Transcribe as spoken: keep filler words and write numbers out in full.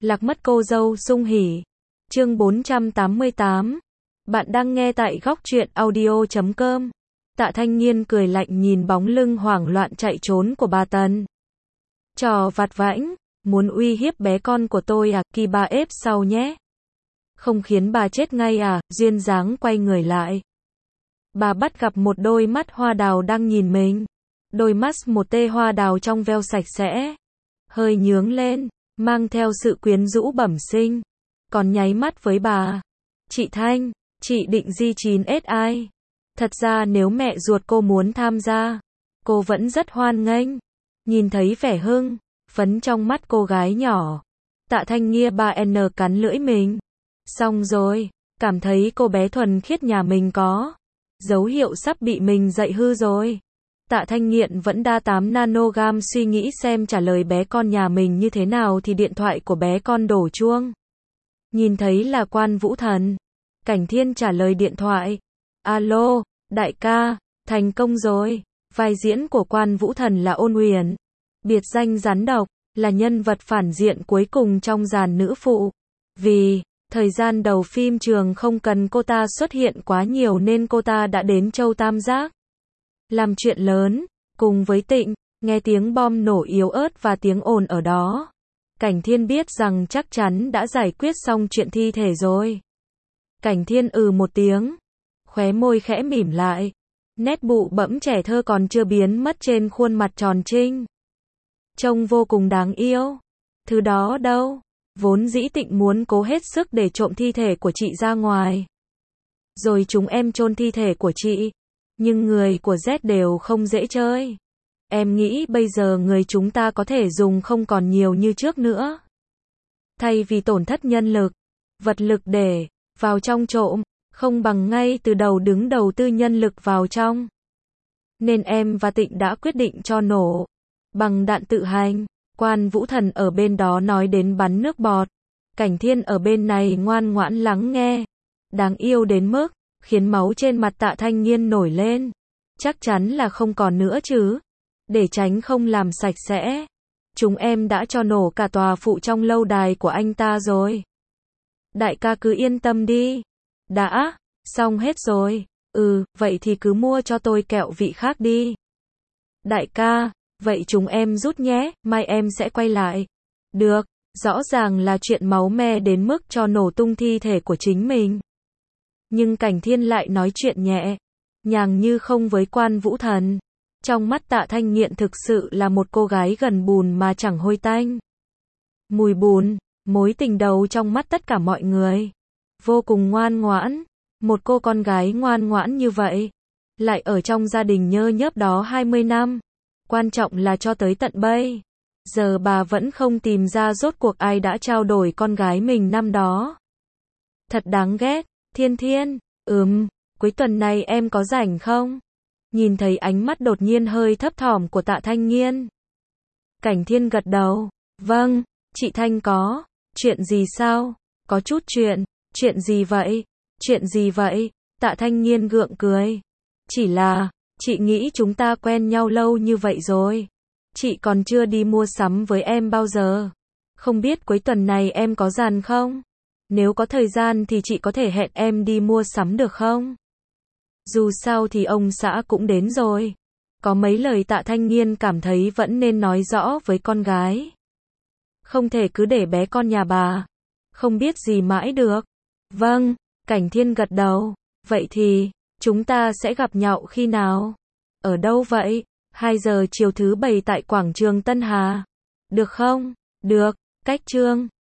Lạc mất cô dâu sung hỉ. Chương bốn trăm tám mươi tám. Bạn đang nghe tại góc truyện audio chấm com. Tạ Thanh Nghiên cười lạnh nhìn bóng lưng hoảng loạn chạy trốn của bà Tần. Trò vặt vãnh, muốn uy hiếp bé con của tôi à, kỳ bà ép sau nhé. Không khiến bà chết ngay à, duyên dáng quay người lại. Bà bắt gặp một đôi mắt hoa đào đang nhìn mình. Đôi mắt một tê hoa đào trong veo sạch sẽ. Hơi nhướng lên, mang theo sự quyến rũ bẩm sinh. Còn nháy mắt với bà. Chị Thanh, chị định di chín ét ai? Thật ra nếu mẹ ruột cô muốn tham gia, cô vẫn rất hoan nghênh. Nhìn thấy vẻ hưng, phấn trong mắt cô gái nhỏ. Tạ Thanh Nghiên ba en cắn lưỡi mình. Xong rồi, cảm thấy cô bé thuần khiết nhà mình có dấu hiệu sắp bị mình dạy hư rồi. Tạ Thanh Nghiên vẫn đa tám nanogam suy nghĩ xem trả lời bé con nhà mình như thế nào thì điện thoại của bé con đổ chuông. Nhìn thấy là Quan Vũ Thần. Cảnh Thiên trả lời điện thoại. Alo, đại ca, thành công rồi. Vai diễn của Quan Vũ Thần là Ôn Huyền. Biệt danh rắn độc, là nhân vật phản diện cuối cùng trong dàn nữ phụ. Vì thời gian đầu phim trường không cần cô ta xuất hiện quá nhiều nên cô ta đã đến Châu Tam Giác. Làm chuyện lớn, cùng với Tịnh, nghe tiếng bom nổ yếu ớt và tiếng ồn ở đó. Cảnh Thiên biết rằng chắc chắn đã giải quyết xong chuyện thi thể rồi. Cảnh Thiên ừ một tiếng, khóe môi khẽ mỉm lại. Nét bụ bẫm trẻ thơ còn chưa biến mất trên khuôn mặt tròn trinh. Trông vô cùng đáng yêu. Thứ đó đâu, vốn dĩ Tịnh muốn cố hết sức để trộm thi thể của chị ra ngoài. Rồi chúng em chôn thi thể của chị. Nhưng người của Z đều không dễ chơi. Em nghĩ bây giờ người chúng ta có thể dùng không còn nhiều như trước nữa. Thay vì tổn thất nhân lực, vật lực để vào trong trộm, không bằng ngay từ đầu đứng đầu tư nhân lực vào trong. Nên em và Tịnh đã quyết định cho nổ bằng đạn tự hành. Quan Vũ Thần ở bên đó nói đến bắn nước bọt. Cảnh Thiên ở bên này ngoan ngoãn lắng nghe. Đáng yêu đến mức khiến máu trên mặt Tạ Thanh Nghiên nổi lên. Chắc chắn là không còn nữa chứ. Để tránh không làm sạch sẽ. Chúng em đã cho nổ cả tòa phụ trong lâu đài của anh ta rồi. Đại ca cứ yên tâm đi. Đã, xong hết rồi. Ừ, vậy thì cứ mua cho tôi kẹo vị khác đi. Đại ca, vậy chúng em rút nhé, mai em sẽ quay lại. Được, rõ ràng là chuyện máu me đến mức cho nổ tung thi thể của chính mình. Nhưng Cảnh Thiên lại nói chuyện nhẹ nhàng như không với Quan Vũ Thần. Trong mắt Tạ Thanh Nghiên thực sự là một cô gái gần bùn mà chẳng hôi tanh. Mùi bùn, mối tình đầu trong mắt tất cả mọi người. Vô cùng ngoan ngoãn. Một cô con gái ngoan ngoãn như vậy, lại ở trong gia đình nhơ nhớp đó hai mươi năm. Quan trọng là cho tới tận bây giờ bà vẫn không tìm ra rốt cuộc ai đã trao đổi con gái mình năm đó. Thật đáng ghét. Thiên Thiên, ừm, cuối tuần này em có rảnh không? Nhìn thấy ánh mắt đột nhiên hơi thấp thỏm của Tạ Thanh Nghiên. Cảnh Thiên gật đầu. Vâng, chị Thanh có. Chuyện gì sao? Có chút chuyện. Chuyện gì vậy? Chuyện gì vậy? Tạ Thanh Nghiên gượng cười. Chỉ là, chị nghĩ chúng ta quen nhau lâu như vậy rồi. Chị còn chưa đi mua sắm với em bao giờ. Không biết cuối tuần này em có rảnh không? Nếu có thời gian thì chị có thể hẹn em đi mua sắm được không? Dù sao thì ông xã cũng đến rồi. Có mấy lời Tạ Thanh Nghiên cảm thấy vẫn nên nói rõ với con gái. Không thể cứ để bé con nhà bà không biết gì mãi được. Vâng, Cảnh Thiên gật đầu. Vậy thì, chúng ta sẽ gặp nhau khi nào? Ở đâu vậy? hai giờ chiều thứ bảy tại quảng trường Tân Hà. Được không? Được, cách Trương